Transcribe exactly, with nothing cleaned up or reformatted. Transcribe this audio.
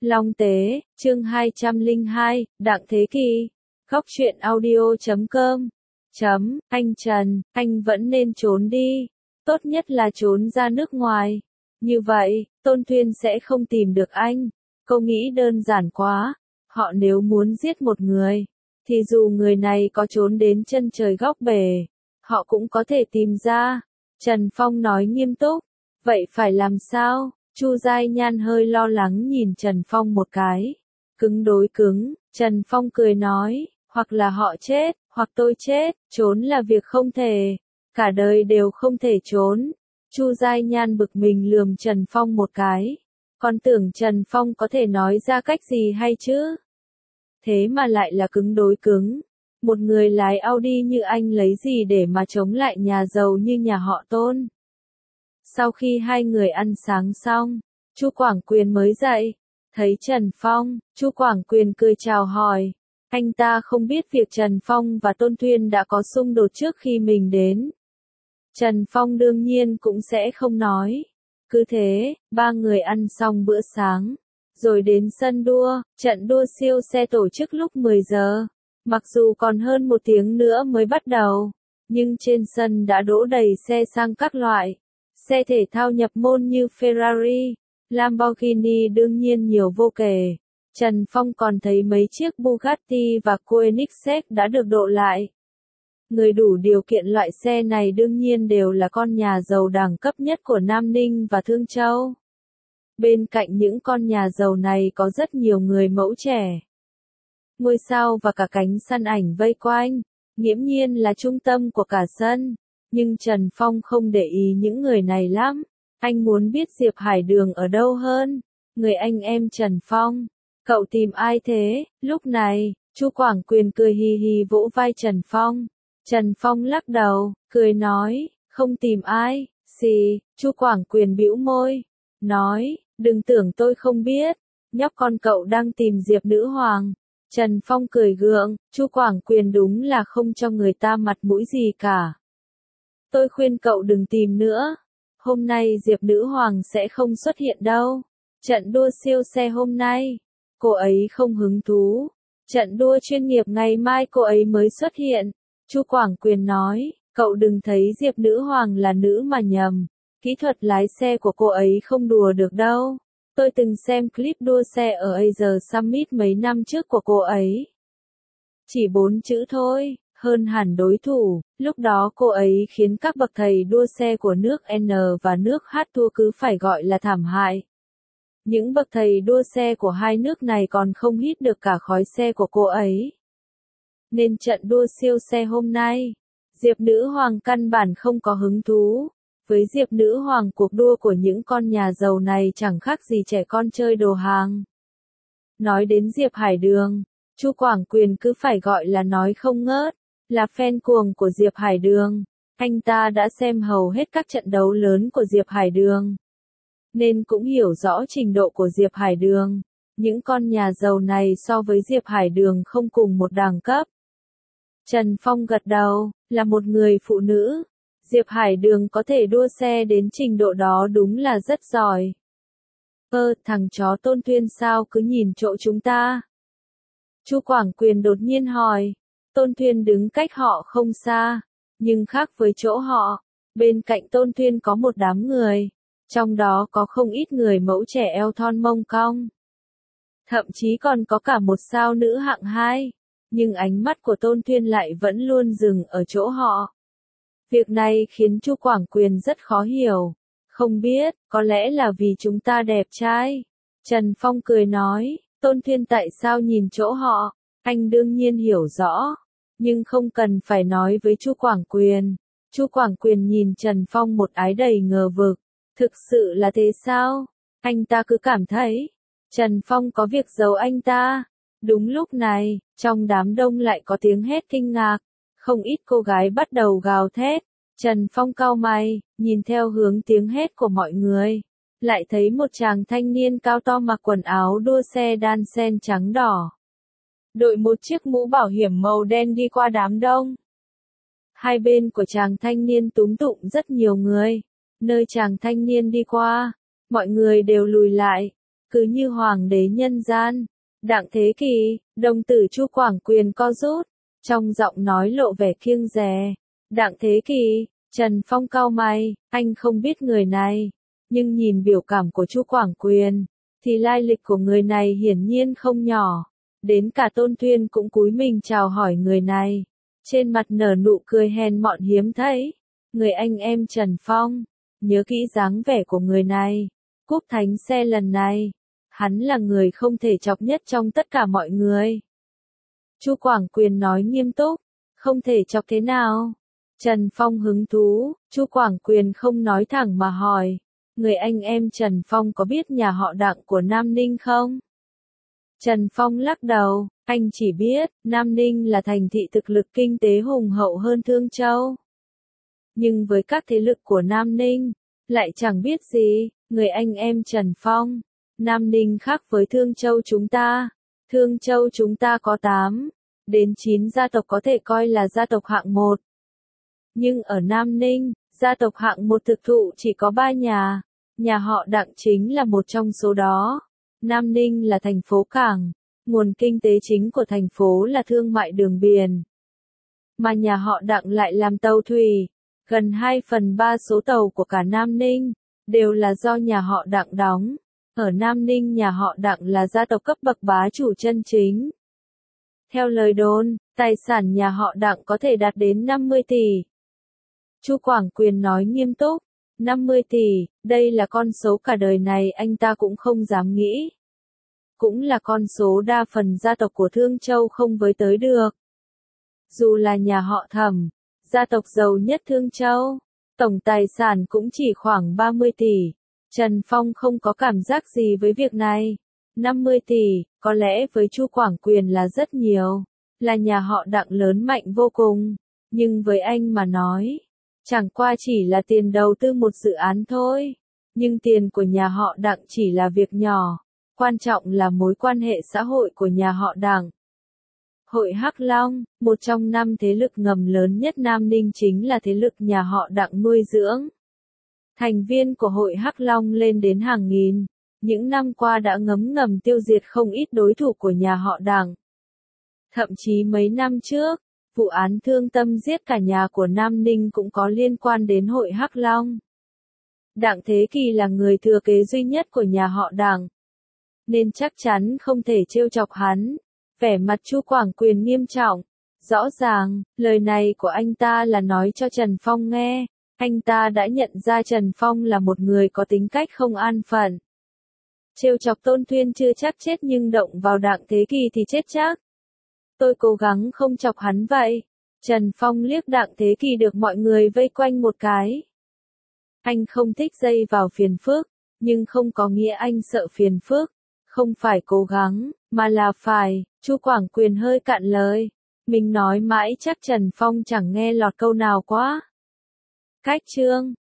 Long Tế, chương hai trăm lẻ hai, Đặng Thế Kỳ. Góc truyện audio chấm com. Chấm, anh Trần, anh vẫn nên trốn đi. Tốt nhất là trốn ra nước ngoài. Như vậy, Tôn Thuyên sẽ không tìm được anh. Câu nghĩ đơn giản quá. Họ nếu muốn giết một người, thì dù người này có trốn đến chân trời góc bể, họ cũng có thể tìm ra. Trần Phong nói nghiêm túc. Vậy phải làm sao? Chu Giai Nhan hơi lo lắng nhìn Trần Phong một cái. Cứng đối cứng, Trần Phong cười nói, hoặc là họ chết, hoặc tôi chết, trốn là việc không thể. Cả đời đều không thể trốn. Chu Giai Nhan bực mình lườm Trần Phong một cái. Con tưởng Trần Phong có thể nói ra cách gì hay chứ? Thế mà lại là cứng đối cứng. Một người lái Audi như anh lấy gì để mà chống lại nhà giàu như nhà họ Tôn? Sau khi hai người ăn sáng xong, Chu Quảng Quyền mới dậy. Thấy Trần Phong, Chu Quảng Quyền cười chào hỏi. Anh ta không biết việc Trần Phong và Tôn Thuyên đã có xung đột trước khi mình đến. Trần Phong đương nhiên cũng sẽ không nói. Cứ thế, ba người ăn xong bữa sáng, rồi đến sân đua. Trận đua siêu xe tổ chức lúc mười giờ. Mặc dù còn hơn một tiếng nữa mới bắt đầu, nhưng trên sân đã đỗ đầy xe sang các loại. Xe thể thao nhập môn như Ferrari, Lamborghini đương nhiên nhiều vô kể. Trần Phong còn thấy mấy chiếc Bugatti và Koenigsegg đã được độ lại. Người đủ điều kiện loại xe này đương nhiên đều là con nhà giàu đẳng cấp nhất của Nam Ninh và Thương Châu. Bên cạnh những con nhà giàu này có rất nhiều người mẫu trẻ, ngôi sao và cả cánh săn ảnh vây quanh, nghiễm nhiên là trung tâm của cả sân. Nhưng Trần Phong không để ý những người này lắm. Anh muốn biết Diệp Hải Đường ở đâu hơn. Người anh em Trần Phong. Cậu tìm ai thế? Lúc này, Chu Quảng Quyền cười hì hì vỗ vai Trần Phong. Trần Phong lắc đầu, cười nói, không tìm ai. Xì, Chu Quảng Quyền bĩu môi. Nói, đừng tưởng tôi không biết. Nhóc con cậu đang tìm Diệp Nữ Hoàng. Trần Phong cười gượng, Chu Quảng Quyền đúng là không cho người ta mặt mũi gì cả. Tôi khuyên cậu đừng tìm nữa. Hôm nay Diệp Nữ Hoàng sẽ không xuất hiện đâu. Trận đua siêu xe hôm nay, cô ấy không hứng thú. Trận đua chuyên nghiệp ngày mai cô ấy mới xuất hiện. Chu Quảng Quyền nói, cậu đừng thấy Diệp Nữ Hoàng là nữ mà nhầm. Kỹ thuật lái xe của cô ấy không đùa được đâu. Tôi từng xem clip đua xe ở Asia Summit mấy năm trước của cô ấy. Chỉ bốn chữ thôi. Hơn hẳn đối thủ, lúc đó cô ấy khiến các bậc thầy đua xe của nước N và nước H thua cứ phải gọi là thảm hại. Những bậc thầy đua xe của hai nước này còn không hít được cả khói xe của cô ấy. Nên trận đua siêu xe hôm nay, Diệp Nữ Hoàng căn bản không có hứng thú. Với Diệp Nữ Hoàng cuộc đua của những con nhà giàu này chẳng khác gì trẻ con chơi đồ hàng. Nói đến Diệp Hải Đường, Chu Quảng Quyền cứ phải gọi là nói không ngớt. Là fan cuồng của Diệp Hải Đường, anh ta đã xem hầu hết các trận đấu lớn của Diệp Hải Đường, nên cũng hiểu rõ trình độ của Diệp Hải Đường. Những con nhà giàu này so với Diệp Hải Đường không cùng một đẳng cấp. Trần Phong gật đầu, là một người phụ nữ, Diệp Hải Đường có thể đua xe đến trình độ đó đúng là rất giỏi. Ơ, thằng chó Tôn Thuyên sao cứ nhìn chỗ chúng ta? Chu Quảng Quyền đột nhiên hỏi. Tôn Thuyên đứng cách họ không xa, nhưng khác với chỗ họ, bên cạnh Tôn Thuyên có một đám người, trong đó có không ít người mẫu trẻ eo thon mông cong. Thậm chí còn có cả một sao nữ hạng hai, nhưng ánh mắt của Tôn Thuyên lại vẫn luôn dừng ở chỗ họ. Việc này khiến Chu Quảng Quyền rất khó hiểu, không biết, có lẽ là vì chúng ta đẹp trai. Trần Phong cười nói, Tôn Thuyên tại sao nhìn chỗ họ, anh đương nhiên hiểu rõ. Nhưng không cần phải nói với Chu Quảng Quyền. Chu Quảng Quyền nhìn Trần Phong một ái đầy ngờ vực. Thực sự là thế sao? Anh ta cứ cảm thấy Trần Phong có việc giấu anh ta. Đúng lúc này, trong đám đông lại có tiếng hét kinh ngạc. Không ít cô gái bắt đầu gào thét. Trần Phong cau mày, nhìn theo hướng tiếng hét của mọi người. Lại thấy một chàng thanh niên cao to mặc quần áo đua xe đan xen trắng đỏ, đội một chiếc mũ bảo hiểm màu đen đi qua đám đông. Hai bên của chàng thanh niên túm tụm rất nhiều người. Nơi chàng thanh niên đi qua, mọi người đều lùi lại, cứ như hoàng đế nhân gian. Đặng Thế Kỳ, đồng tử Chu Quảng Quyền co rút, trong giọng nói lộ vẻ kiêng dè. Đặng Thế Kỳ, Trần Phong cau mày, anh không biết người này, nhưng nhìn biểu cảm của Chu Quảng Quyền, thì lai lịch của người này hiển nhiên không nhỏ. Đến cả Tôn Thuyên cũng cúi mình chào hỏi người này, trên mặt nở nụ cười hèn mọn hiếm thấy. Người anh em Trần Phong, nhớ kỹ dáng vẻ của người này. Cúp thánh xe lần này, hắn là người không thể chọc nhất trong tất cả mọi người. Chu Quảng Quyền nói nghiêm túc, không thể chọc thế nào? Trần Phong hứng thú, Chu Quảng Quyền không nói thẳng mà hỏi, người anh em Trần Phong có biết nhà họ Đặng của Nam Ninh không? Trần Phong lắc đầu, anh chỉ biết, Nam Ninh là thành thị thực lực kinh tế hùng hậu hơn Thương Châu. Nhưng với các thế lực của Nam Ninh, lại chẳng biết gì, người anh em Trần Phong. Nam Ninh khác với Thương Châu chúng ta. Thương Châu chúng ta có tám đến chín gia tộc có thể coi là gia tộc hạng một. Nhưng ở Nam Ninh, gia tộc hạng một thực thụ chỉ có ba nhà. Nhà họ Đặng chính là một trong số đó. Nam Ninh là thành phố cảng. Nguồn kinh tế chính của thành phố là thương mại đường biển. Mà nhà họ Đặng lại làm tàu thủy. Gần hai phần ba số tàu của cả Nam Ninh đều là do nhà họ Đặng đóng. Ở Nam Ninh nhà họ Đặng là gia tộc cấp bậc bá chủ chân chính. Theo lời đồn, tài sản nhà họ Đặng có thể đạt đến năm mươi tỷ. Chu Quảng Quyền nói nghiêm túc, năm mươi tỷ, đây là con số cả đời này anh ta cũng không dám nghĩ. Cũng là con số đa phần gia tộc của Thương Châu không với tới được. Dù là nhà họ Thẩm, gia tộc giàu nhất Thương Châu, tổng tài sản cũng chỉ khoảng ba mươi tỷ. Trần Phong không có cảm giác gì với việc này. năm mươi tỷ, có lẽ với Chu Quảng Quyền là rất nhiều, là nhà họ Đặng lớn mạnh vô cùng. Nhưng với anh mà nói, chẳng qua chỉ là tiền đầu tư một dự án thôi. Nhưng tiền của nhà họ Đặng chỉ là việc nhỏ, quan trọng là mối quan hệ xã hội của nhà họ Đặng. Hội Hắc Long, một trong năm thế lực ngầm lớn nhất Nam Ninh chính là thế lực nhà họ Đặng nuôi dưỡng. Thành viên của Hội Hắc Long lên đến hàng nghìn, những năm qua đã ngấm ngầm tiêu diệt không ít đối thủ của nhà họ Đặng. Thậm chí mấy năm trước, vụ án thương tâm giết cả nhà của Nam Ninh cũng có liên quan đến Hội Hắc Long. Đặng Thế Kỳ là người thừa kế duy nhất của nhà họ Đặng, nên chắc chắn không thể trêu chọc hắn. Vẻ mặt Chu Quảng Quyền nghiêm trọng, rõ ràng, lời này của anh ta là nói cho Trần Phong nghe. Anh ta đã nhận ra Trần Phong là một người có tính cách không an phận. Trêu chọc Tôn Thuyên chưa chắc chết nhưng động vào Đặng Thế Kỳ thì chết chắc. Tôi cố gắng không chọc hắn vậy. Trần Phong liếc Đặng Thế Kỳ được mọi người vây quanh một cái. Anh không thích dây vào phiền phức, nhưng không có nghĩa anh sợ phiền phức. Không phải cố gắng, mà là phải. Chu Quảng Quyền hơi cạn lời. Mình nói mãi chắc Trần Phong chẳng nghe lọt câu nào quá. Cách chương